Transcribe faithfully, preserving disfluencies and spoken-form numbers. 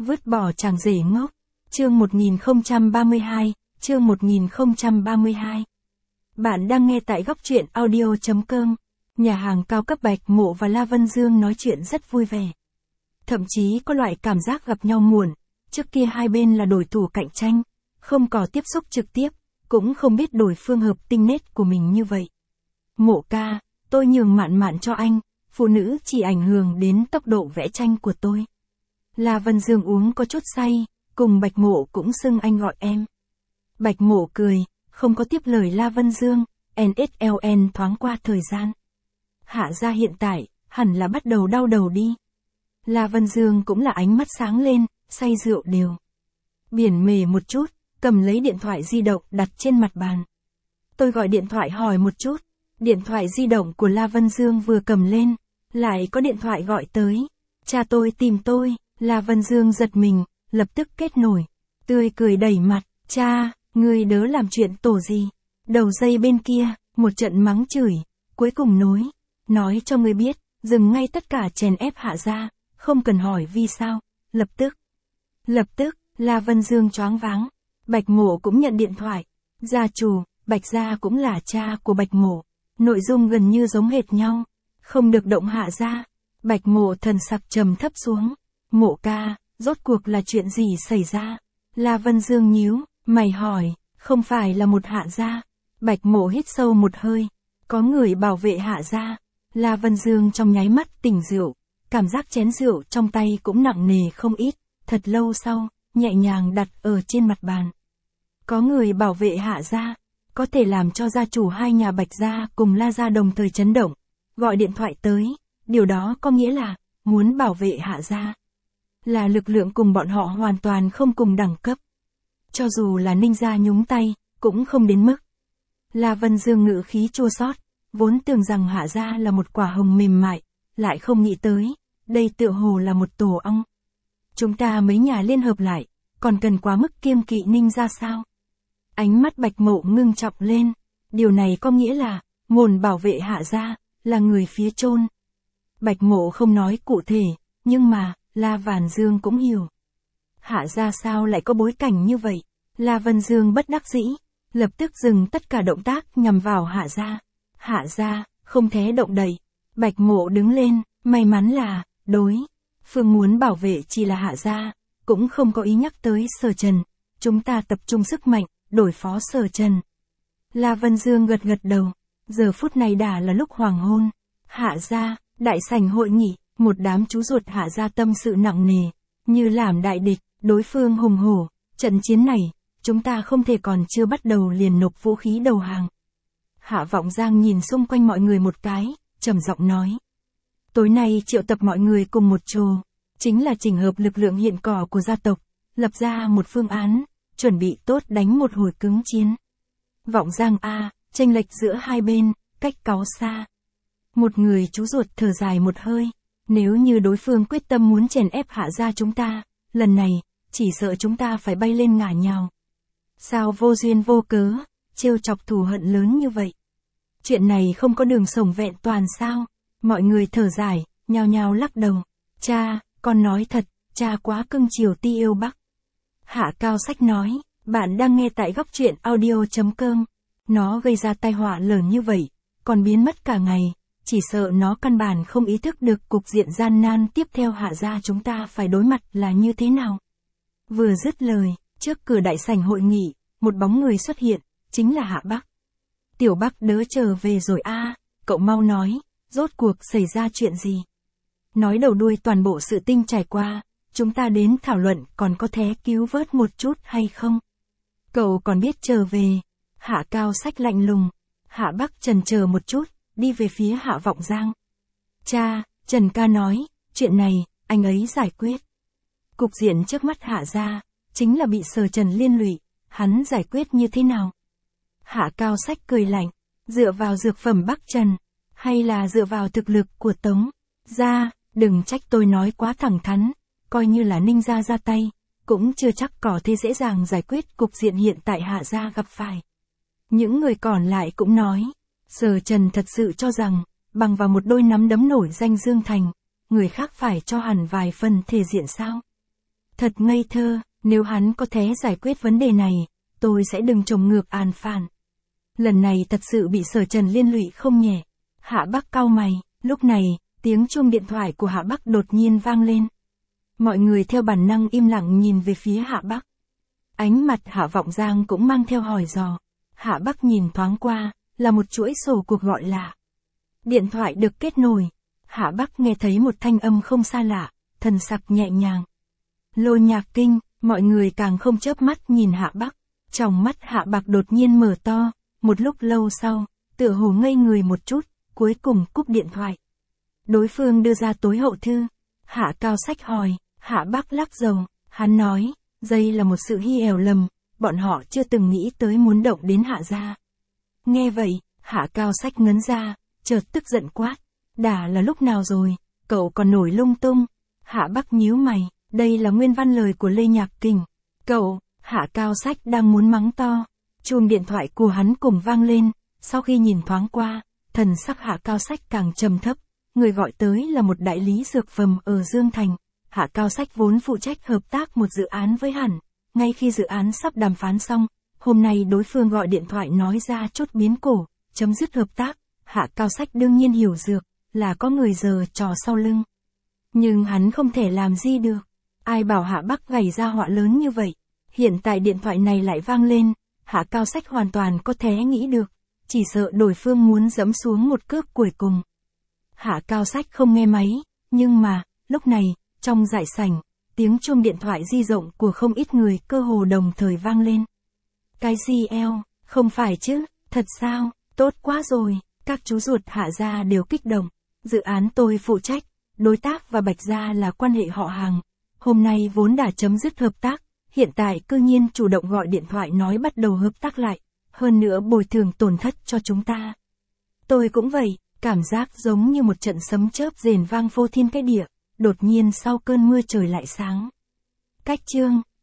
Vứt bỏ chàng rể ngốc. Chương một nghìn không trăm ba mươi hai, chương một nghìn không trăm ba mươi hai. Bạn đang nghe tại góc truyện audio chấm com. Nhà hàng cao cấp Bạch Mộ và La Vân Dương nói chuyện rất vui vẻ. Thậm chí có loại cảm giác gặp nhau muộn, trước kia hai bên là đối thủ cạnh tranh, không có tiếp xúc trực tiếp, cũng không biết đối phương hợp tinh nết của mình như vậy. Mộ ca, tôi nhường mạn mạn cho anh, phụ nữ chỉ ảnh hưởng đến tốc độ vẽ tranh của tôi. La Vân Dương uống có chút say, cùng Bạch Mộ cũng xưng anh gọi em. Bạch Mộ cười, không có tiếp lời La Vân Dương, en ét lờ en thoáng qua thời gian. Hạ gia hiện tại, hẳn là bắt đầu đau đầu đi. La Vân Dương cũng là ánh mắt sáng lên, say rượu đều. Biển mề một chút, cầm lấy điện thoại di động đặt trên mặt bàn. Tôi gọi điện thoại hỏi một chút, điện thoại di động của La Vân Dương vừa cầm lên, lại có điện thoại gọi tới. Cha tôi tìm tôi, La Vân Dương giật mình, lập tức kết nối, tươi cười đầy mặt, cha, ngươi đớ làm chuyện tổ gì? Đầu dây bên kia, một trận mắng chửi, cuối cùng nối, nói cho ngươi biết, dừng ngay tất cả chèn ép Hạ gia, không cần hỏi vì sao, lập tức. Lập tức, La Vân Dương choáng váng, Bạch Mộ cũng nhận điện thoại, gia chủ, Bạch gia cũng là cha của Bạch Mộ, nội dung gần như giống hệt nhau, không được động Hạ gia. Bạch Mộ thần sắc trầm thấp xuống, Mộ ca, rốt cuộc là chuyện gì xảy ra? La Vân Dương nhíu, mày hỏi, không phải là một Hạ gia. Bạch Mộ hít sâu một hơi, có người bảo vệ Hạ gia. La Vân Dương trong nháy mắt tỉnh rượu, cảm giác chén rượu trong tay cũng nặng nề không ít, thật lâu sau, nhẹ nhàng đặt ở trên mặt bàn. Có người bảo vệ Hạ gia, có thể làm cho gia chủ hai nhà Bạch gia cùng La gia đồng thời chấn động, gọi điện thoại tới, điều đó có nghĩa là, muốn bảo vệ Hạ gia. Là lực lượng cùng bọn họ hoàn toàn không cùng đẳng cấp. Cho dù là Ninh gia nhúng tay, cũng không đến mức. La Vân Dương ngữ khí chua xót, vốn tưởng rằng Hạ gia là một quả hồng mềm mại, lại không nghĩ tới, đây tựa hồ là một tổ ong. Chúng ta mấy nhà liên hợp lại, còn cần quá mức kiêng kỵ Ninh gia sao? Ánh mắt Bạch Mộ ngưng trọng lên, điều này có nghĩa là, nguồn bảo vệ Hạ gia, là người phía chôn. Bạch Mộ không nói cụ thể, nhưng mà, La Vân Dương cũng hiểu. Hạ gia sao lại có bối cảnh như vậy? La Vân Dương bất đắc dĩ, lập tức dừng tất cả động tác nhằm vào Hạ gia. Hạ gia, không thể động đậy. Bạch Mộ đứng lên, may mắn là, đối phương muốn bảo vệ chỉ là Hạ gia, cũng không có ý nhắc tới Sở Trần. Chúng ta tập trung sức mạnh, đối phó Sở Trần. La Vân Dương gật gật đầu, giờ phút này đã là lúc hoàng hôn. Hạ gia, đại sảnh hội nghị, một đám chú ruột Hạ gia tâm sự nặng nề, như làm đại địch, đối phương hùng hổ, trận chiến này, chúng ta không thể còn chưa bắt đầu liền nộp vũ khí đầu hàng. Hạ Vọng Giang nhìn xung quanh mọi người một cái, trầm giọng nói. Tối nay triệu tập mọi người cùng một chỗ, chính là chỉnh hợp lực lượng hiện có của gia tộc, lập ra một phương án, chuẩn bị tốt đánh một hồi cứng chiến. Vọng Giang a, chênh lệch giữa hai bên, cách cáu xa. Một người chú ruột thở dài một hơi, nếu như đối phương quyết tâm muốn chèn ép Hạ gia chúng ta, lần này, chỉ sợ chúng ta phải bay lên ngả nhào. Sao vô duyên vô cớ, trêu chọc thù hận lớn như vậy? Chuyện này không có đường sống vẹn toàn sao? Mọi người thở dài, nhao nhao lắc đầu. Cha, con nói thật, cha quá cưng chiều Ti yêu Bắc. Hạ Cao Sách nói, bạn đang nghe tại góc truyện audio chấm com. Nó gây ra tai họa lớn như vậy, còn biến mất cả ngày. Chỉ sợ nó căn bản không ý thức được cục diện gian nan tiếp theo Hạ gia chúng ta phải đối mặt là như thế nào. Vừa dứt lời, trước cửa đại sảnh hội nghị, một bóng người xuất hiện, chính là Hạ Bắc. Tiểu Bắc đớ trở về rồi a, à, cậu mau nói, rốt cuộc xảy ra chuyện gì? Nói đầu đuôi toàn bộ sự tình trải qua, chúng ta đến thảo luận còn có thể cứu vớt một chút hay không? Cậu còn biết trở về. Hạ Cao Sách lạnh lùng. Hạ Bắc chần chờ một chút, đi về phía Hạ Vọng Giang. Cha, Trần ca nói, chuyện này, anh ấy giải quyết. Cục diện trước mắt Hạ gia, chính là bị Sở Trần liên lụy, hắn giải quyết như thế nào? Hạ Cao Sách cười lạnh, dựa vào dược phẩm Bắc Trần, hay là dựa vào thực lực của Tống gia, đừng trách tôi nói quá thẳng thắn, coi như là Ninh gia ra tay, cũng chưa chắc có thể dễ dàng giải quyết cục diện hiện tại Hạ gia gặp phải. Những người còn lại cũng nói, Sở Trần thật sự cho rằng, bằng vào một đôi nắm đấm nổi danh Dương Thành, người khác phải cho hẳn vài phần thể diện sao? Thật ngây thơ, nếu hắn có thể giải quyết vấn đề này, tôi sẽ đừng trồng ngược An Phàn. Lần này thật sự bị Sở Trần liên lụy không nhẹ. Hạ Bắc cau mày, lúc này, tiếng chuông điện thoại của Hạ Bắc đột nhiên vang lên. Mọi người theo bản năng im lặng nhìn về phía Hạ Bắc. Ánh mặt Hạ Vọng Giang cũng mang theo hỏi dò. Hạ Bắc nhìn thoáng qua, là một chuỗi sổ cuộc gọi lạ. Điện thoại được kết nối. Hạ Bắc nghe thấy một thanh âm không xa lạ, thần sắc nhẹ nhàng. Lôi Nhạc Kinh, mọi người càng không chớp mắt nhìn Hạ Bắc. Trong mắt Hạ Bắc đột nhiên mở to, một lúc lâu sau, tựa hồ ngây người một chút, cuối cùng cúp điện thoại. Đối phương đưa ra tối hậu thư. Hạ Cao Sách hỏi, Hạ Bắc lắc đầu, hắn nói, đây là một sự hy ẻo lầm, bọn họ chưa từng nghĩ tới muốn động đến Hạ gia. Nghe vậy, Hạ Cao Sách ngấn ra, chợt tức giận quát, đã là lúc nào rồi, cậu còn nổi lung tung. Hạ Bắc nhíu mày, đây là nguyên văn lời của Lê Nhạc Kình. Cậu, Hạ Cao Sách đang muốn mắng to. Chuông điện thoại của hắn cùng vang lên, sau khi nhìn thoáng qua, thần sắc Hạ Cao Sách càng trầm thấp. Người gọi tới là một đại lý dược phẩm ở Dương Thành. Hạ Cao Sách vốn phụ trách hợp tác một dự án với hắn. Ngay khi dự án sắp đàm phán xong, hôm nay đối phương gọi điện thoại nói ra chốt biến cổ, chấm dứt hợp tác. Hạ Cao Sách đương nhiên hiểu dược, là có người giở trò sau lưng. Nhưng hắn không thể làm gì được. Ai bảo Hạ Bắc gảy ra họa lớn như vậy. Hiện tại điện thoại này lại vang lên, Hạ Cao Sách hoàn toàn có thể nghĩ được. Chỉ sợ đối phương muốn dẫm xuống một cước cuối cùng. Hạ Cao Sách không nghe máy, nhưng mà, lúc này, trong đại sảnh, tiếng chuông điện thoại di động của không ít người cơ hồ đồng thời vang lên. Cái gì eo, không phải chứ, thật sao, tốt quá rồi, các chú ruột Hạ gia đều kích động. Dự án tôi phụ trách, đối tác và Bạch gia là quan hệ họ hàng. Hôm nay vốn đã chấm dứt hợp tác, hiện tại cư nhiên chủ động gọi điện thoại nói bắt đầu hợp tác lại, hơn nữa bồi thường tổn thất cho chúng ta. Tôi cũng vậy. Cảm giác giống như một trận sấm chớp rền vang phô thiên cái địa, đột nhiên sau cơn mưa trời lại sáng. Cách chương